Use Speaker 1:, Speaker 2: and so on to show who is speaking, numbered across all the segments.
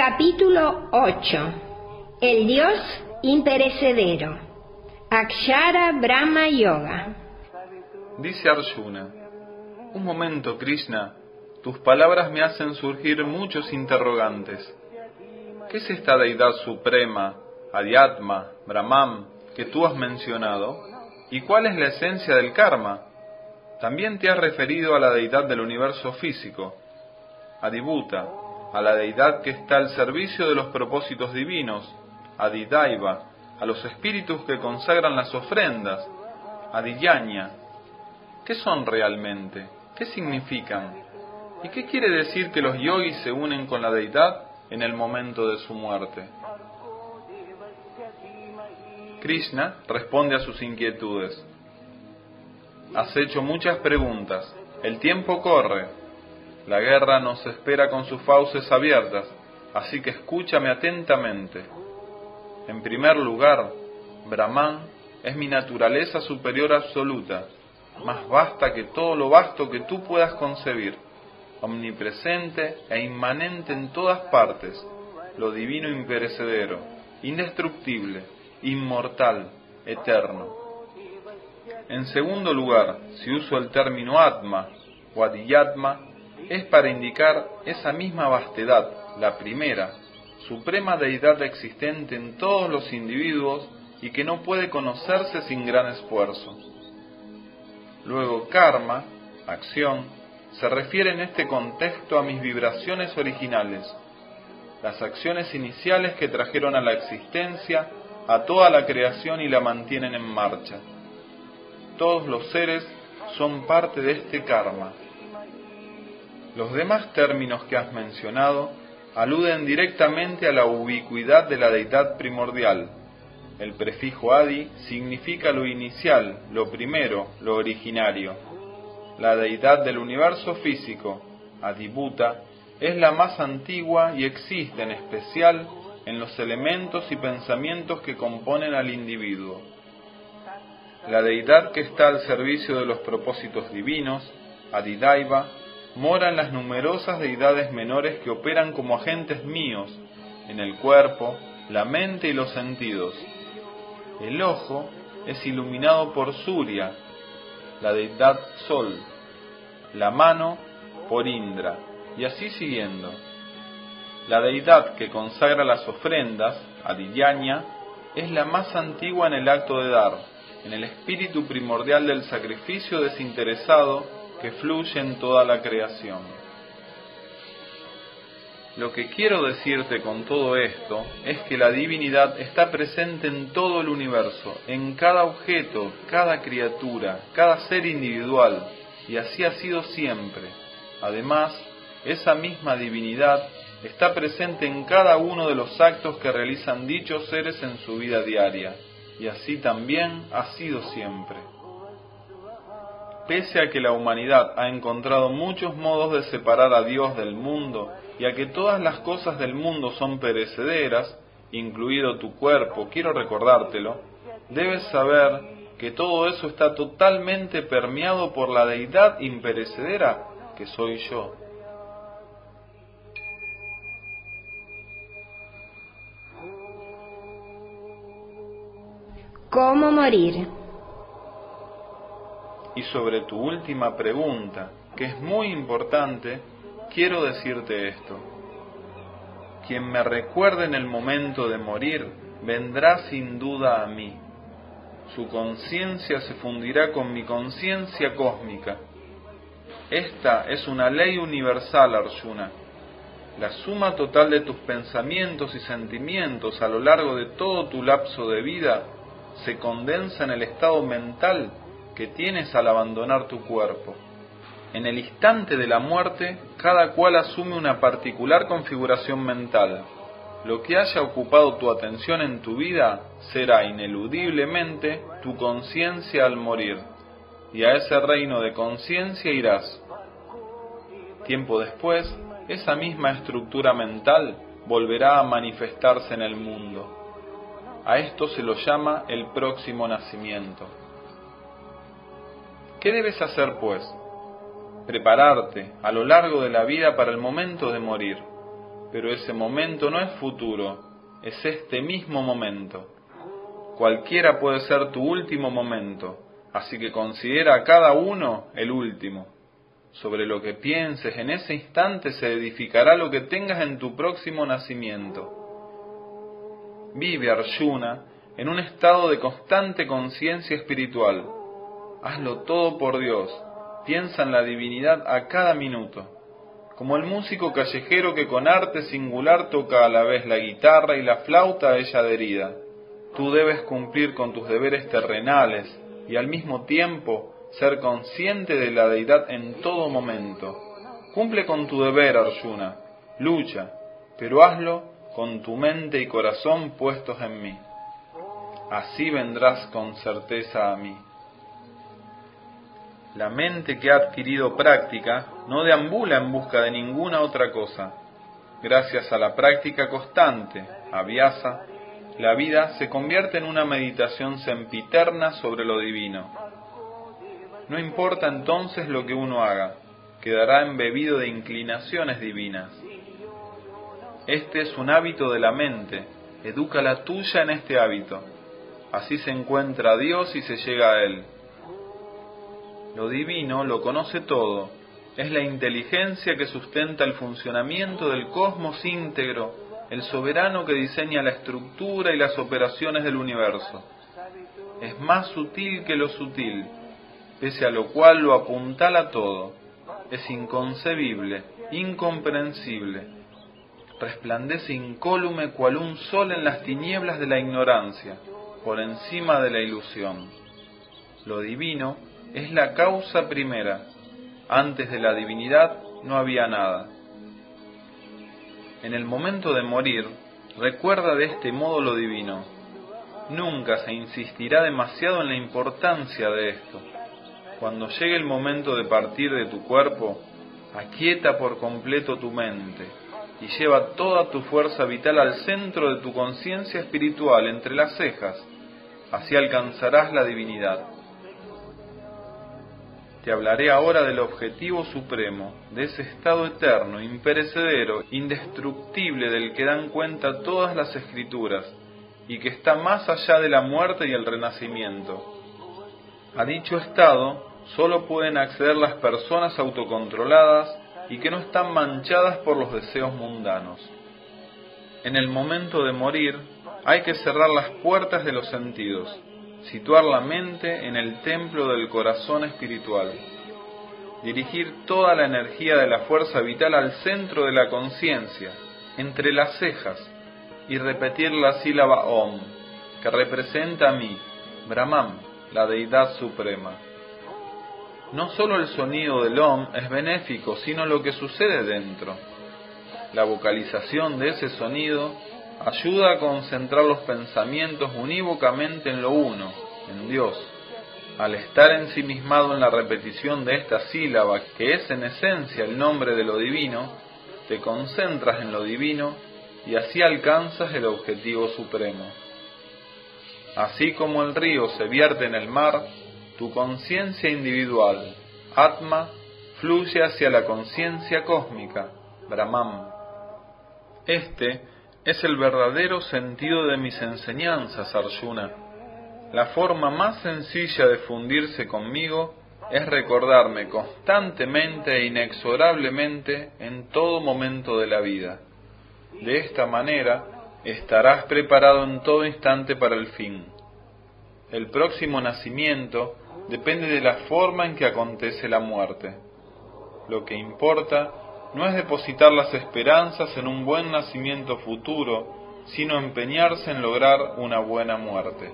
Speaker 1: Capítulo 8. El Dios imperecedero. Akshara Brahma Yoga.
Speaker 2: Dice Arjuna: un momento, Krishna, tus palabras me hacen surgir muchos interrogantes. ¿Qué es esta deidad suprema, Adhyatma, Brahman, que tú has mencionado? ¿Y cuál es la esencia del karma? También te has referido a la deidad del universo físico, Adibhuta, a la deidad que está al servicio de los propósitos divinos, Adidaiva, a los espíritus que consagran las ofrendas, Adiyanya. ¿Qué son realmente? ¿Qué significan? ¿Y qué quiere decir que los yogis se unen con la deidad en el momento de su muerte? Krishna responde a sus inquietudes. Has hecho muchas preguntas. El tiempo corre. La guerra nos espera con sus fauces abiertas, así que escúchame atentamente. En primer lugar, Brahman es mi naturaleza superior absoluta, más vasta que todo lo vasto que tú puedas concebir, omnipresente e inmanente en todas partes, lo divino imperecedero, indestructible, inmortal, eterno. En segundo lugar, si uso el término Atma o Adiyatma, es para indicar esa misma vastedad, la primera, suprema deidad existente en todos los individuos y que no puede conocerse sin gran esfuerzo. Luego, karma, acción, se refiere en este contexto a mis vibraciones originales, las acciones iniciales que trajeron a la existencia a toda la creación y la mantienen en marcha. Todos los seres son parte de este karma. Los demás términos que has mencionado aluden directamente a la ubicuidad de la deidad primordial. El prefijo adi significa lo inicial, lo primero, lo originario. La deidad del universo físico, Adibhuta, es la más antigua y existe en especial en los elementos y pensamientos que componen al individuo. La deidad que está al servicio de los propósitos divinos, Adidaiva, mora en las numerosas deidades menores que operan como agentes míos, en el cuerpo, la mente y los sentidos. El ojo es iluminado por Surya, la deidad Sol, la mano por Indra, y así siguiendo. La deidad que consagra las ofrendas, Adiyanya, es la más antigua en el acto de dar, en el espíritu primordial del sacrificio desinteresado que fluye en toda la creación. Lo que quiero decirte con todo esto es que la divinidad está presente en todo el universo, en cada objeto, cada criatura, cada ser individual, y así ha sido siempre. Además, esa misma divinidad está presente en cada uno de los actos que realizan dichos seres en su vida diaria, y así también ha sido siempre. Pese a que la humanidad ha encontrado muchos modos de separar a Dios del mundo y a que todas las cosas del mundo son perecederas, incluido tu cuerpo, quiero recordártelo, debes saber que todo eso está totalmente permeado por la deidad imperecedera que soy yo.
Speaker 1: ¿Cómo morir?
Speaker 2: Y sobre tu última pregunta, que es muy importante, quiero decirte esto. Quien me recuerde en el momento de morir, vendrá sin duda a mí. Su conciencia se fundirá con mi conciencia cósmica. Esta es una ley universal, Arjuna. La suma total de tus pensamientos y sentimientos a lo largo de todo tu lapso de vida se condensa en el estado mental que tienes al abandonar tu cuerpo. En el instante de la muerte, cada cual asume una particular configuración mental. Lo que haya ocupado tu atención en tu vida será ineludiblemente tu conciencia al morir, y a ese reino de conciencia irás. Tiempo después, esa misma estructura mental volverá a manifestarse en el mundo. A esto se lo llama el próximo nacimiento. ¿Qué debes hacer, pues? Prepararte a lo largo de la vida para el momento de morir. pero ese momento no es futuro, es este mismo momento. Cualquiera puede ser tu último momento, así que considera a cada uno el último. Sobre lo que pienses en ese instante se edificará lo que tengas en tu próximo nacimiento. Vive, Arjuna, en un estado de constante conciencia espiritual. Hazlo todo por Dios, piensa en la divinidad a cada minuto. Como el músico callejero que con arte singular toca a la vez la guitarra y la flauta a ella adherida. Tú debes cumplir con tus deberes terrenales y al mismo tiempo ser consciente de la deidad en todo momento. Cumple con tu deber, Arjuna, lucha, pero hazlo con tu mente y corazón puestos en mí. Así vendrás con certeza a mí. La mente que ha adquirido práctica no deambula en busca de ninguna otra cosa. Gracias a la práctica constante, abhyasa, la vida se convierte en una meditación sempiterna sobre lo divino. No importa entonces lo que uno haga, quedará embebido de inclinaciones divinas. Este es un hábito de la mente, educa la tuya en este hábito. Así se encuentra a Dios y se llega a Él. Lo divino lo conoce todo, es la inteligencia que sustenta el funcionamiento del cosmos íntegro, el soberano que diseña la estructura y las operaciones del universo. Es más sutil que lo sutil, pese a lo cual lo apuntala todo. Es inconcebible, incomprensible. Resplandece incólume cual un sol en las tinieblas de la ignorancia, por encima de la ilusión. Lo divino es la causa primera. Antes de la divinidad no había nada. En el momento de morir, recuerda de este modo lo divino. Nunca se insistirá demasiado en la importancia de esto. Cuando llegue el momento de partir de tu cuerpo, aquieta por completo tu mente y lleva toda tu fuerza vital al centro de tu conciencia espiritual entre las cejas. Así alcanzarás la divinidad. Te hablaré ahora del objetivo supremo, de ese estado eterno, imperecedero, indestructible del que dan cuenta todas las escrituras y que está más allá de la muerte y el renacimiento. A dicho estado solo pueden acceder las personas autocontroladas y que no están manchadas por los deseos mundanos. En el momento de morir hay que cerrar las puertas de los sentidos, situar la mente en el templo del corazón espiritual, dirigir toda la energía de la fuerza vital al centro de la conciencia, entre las cejas, y repetir la sílaba Om, que representa a mí, Brahman, la deidad suprema. No solo el sonido del Om es benéfico, sino lo que sucede dentro. La vocalización de ese sonido ayuda a concentrar los pensamientos unívocamente en lo uno, en Dios. Al estar ensimismado en la repetición de esta sílaba, que es en esencia el nombre de lo divino, te concentras en lo divino y así alcanzas el objetivo supremo. Así como el río se vierte en el mar, tu conciencia individual, Atma, fluye hacia la conciencia cósmica, Brahman. Este es el verdadero sentido de mis enseñanzas, Arjuna. La forma más sencilla de fundirse conmigo es recordarme constantemente e inexorablemente en todo momento de la vida. De esta manera estarás preparado en todo instante para el fin. El próximo nacimiento depende de la forma en que acontece la muerte. Lo que importa no es depositar las esperanzas en un buen nacimiento futuro, sino empeñarse en lograr una buena muerte.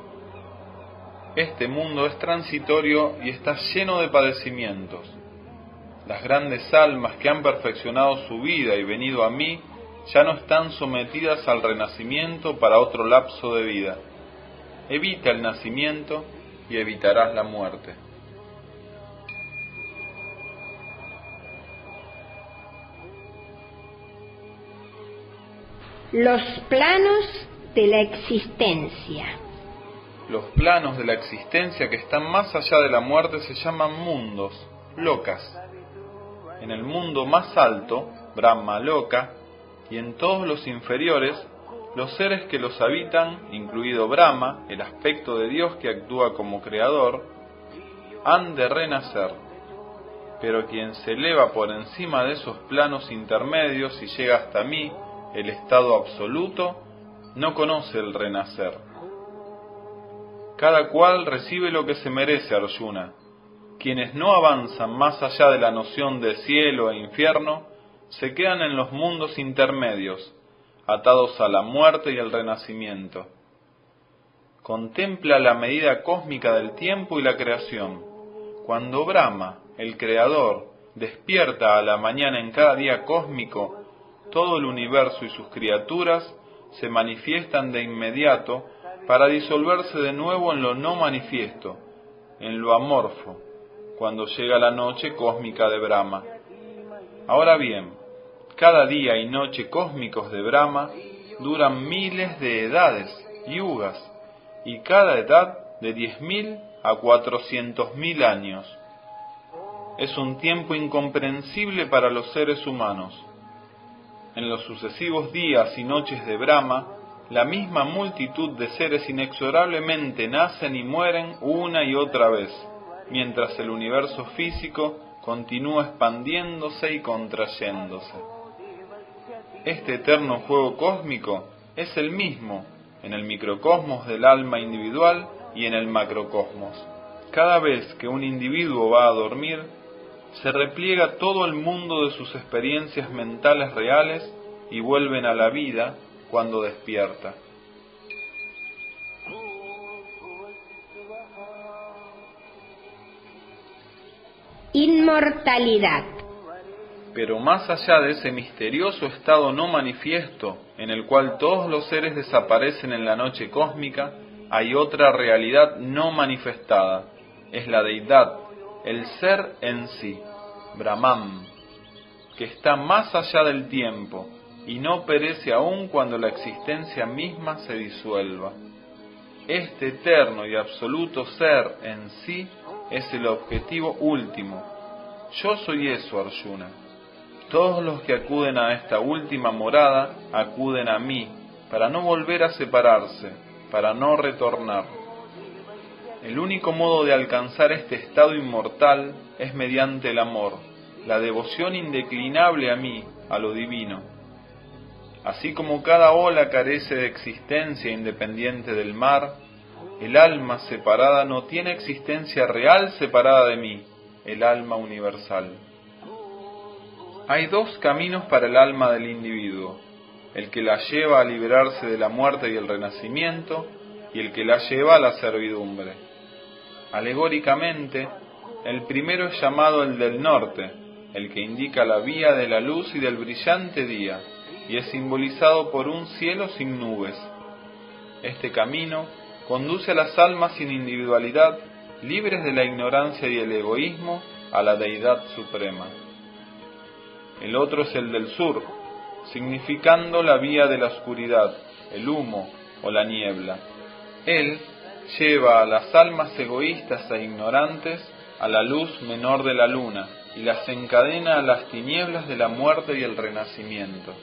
Speaker 2: Este mundo es transitorio y está lleno de padecimientos. Las grandes almas que han perfeccionado su vida y venido a mí ya no están sometidas al renacimiento para otro lapso de vida. Evita el nacimiento y evitarás la muerte.
Speaker 1: Los planos de la existencia.
Speaker 2: Los planos de la existencia que están más allá de la muerte se llaman mundos, lokas. En el mundo más alto, Brahma Loka, y en todos los inferiores, los seres que los habitan, incluido Brahma, el aspecto de Dios que actúa como creador, han de renacer. Pero quien se eleva por encima de esos planos intermedios y llega hasta mí, el estado absoluto, no conoce el renacer. Cada cual recibe lo que se merece, Arjuna. Quienes no avanzan más allá de la noción de cielo e infierno, se quedan en los mundos intermedios, atados a la muerte y el renacimiento. Contempla la medida cósmica del tiempo y la creación. Cuando Brahma, el creador, despierta a la mañana en cada día cósmico, todo el universo y sus criaturas se manifiestan de inmediato para disolverse de nuevo en lo no manifiesto, en lo amorfo, cuando llega la noche cósmica de Brahma. Ahora bien, cada día y noche cósmicos de Brahma duran miles de edades, yugas, y cada edad de 10.000 a 400.000 años. Es un tiempo incomprensible para los seres humanos. En los sucesivos días y noches de Brahma, la misma multitud de seres inexorablemente nacen y mueren una y otra vez, mientras el universo físico continúa expandiéndose y contrayéndose. Este eterno juego cósmico es el mismo en el microcosmos del alma individual y en el macrocosmos. Cada vez que un individuo va a dormir, se repliega todo el mundo de sus experiencias mentales reales y vuelven a la vida cuando despierta.
Speaker 1: Inmortalidad.
Speaker 2: Pero más allá de ese misterioso estado no manifiesto, en el cual todos los seres desaparecen en la noche cósmica, hay otra realidad no manifestada, es la deidad, el ser en sí, Brahman, que está más allá del tiempo y no perece aún cuando la existencia misma se disuelva. Este eterno y absoluto ser en sí es el objetivo último. Yo soy eso, Arjuna. Todos los que acuden a esta última morada acuden a mí, para no volver a separarse, para no retornar. El único modo de alcanzar este estado inmortal es mediante el amor, la devoción indeclinable a mí, a lo divino. Así como cada ola carece de existencia independiente del mar, el alma separada no tiene existencia real separada de mí, el alma universal. Hay dos caminos para el alma del individuo, el que la lleva a liberarse de la muerte y el renacimiento, y el que la lleva a la servidumbre. Alegóricamente, el primero es llamado el del norte, el que indica la vía de la luz y del brillante día, y es simbolizado por un cielo sin nubes. Este camino conduce a las almas sin individualidad, libres de la ignorancia y el egoísmo, a la deidad suprema. El otro es el del sur, significando la vía de la oscuridad, el humo o la niebla. Él lleva a las almas egoístas e ignorantes a la luz menor de la luna y las encadena a las tinieblas de la muerte y el renacimiento.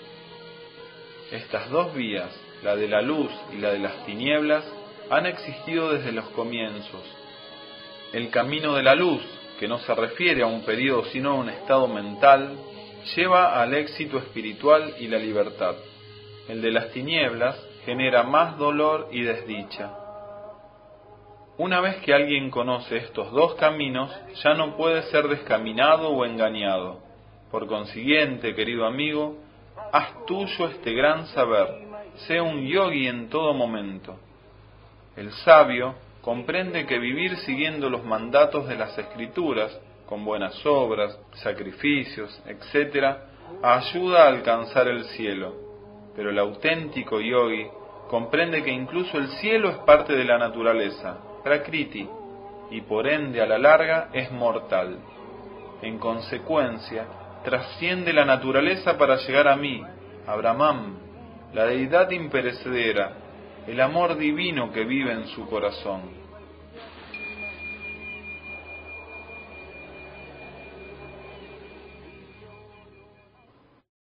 Speaker 2: Estas dos vías, la de la luz y la de las tinieblas, han existido desde los comienzos. El camino de la luz, que no se refiere a un periodo sino a un estado mental, lleva al éxito espiritual y la libertad. El de las tinieblas genera más dolor y desdicha. Una vez que alguien conoce estos dos caminos, ya no puede ser descaminado o engañado. Por consiguiente, querido amigo, haz tuyo este gran saber, sé un yogi en todo momento. El sabio comprende que vivir siguiendo los mandatos de las Escrituras, con buenas obras, sacrificios, etc., ayuda a alcanzar el cielo. Pero el auténtico yogi comprende que incluso el cielo es parte de la naturaleza, Prakriti, y por ende a la larga es mortal. En consecuencia, trasciende la naturaleza para llegar a mí, a Brahman, la deidad imperecedera, el amor divino que vive en su corazón.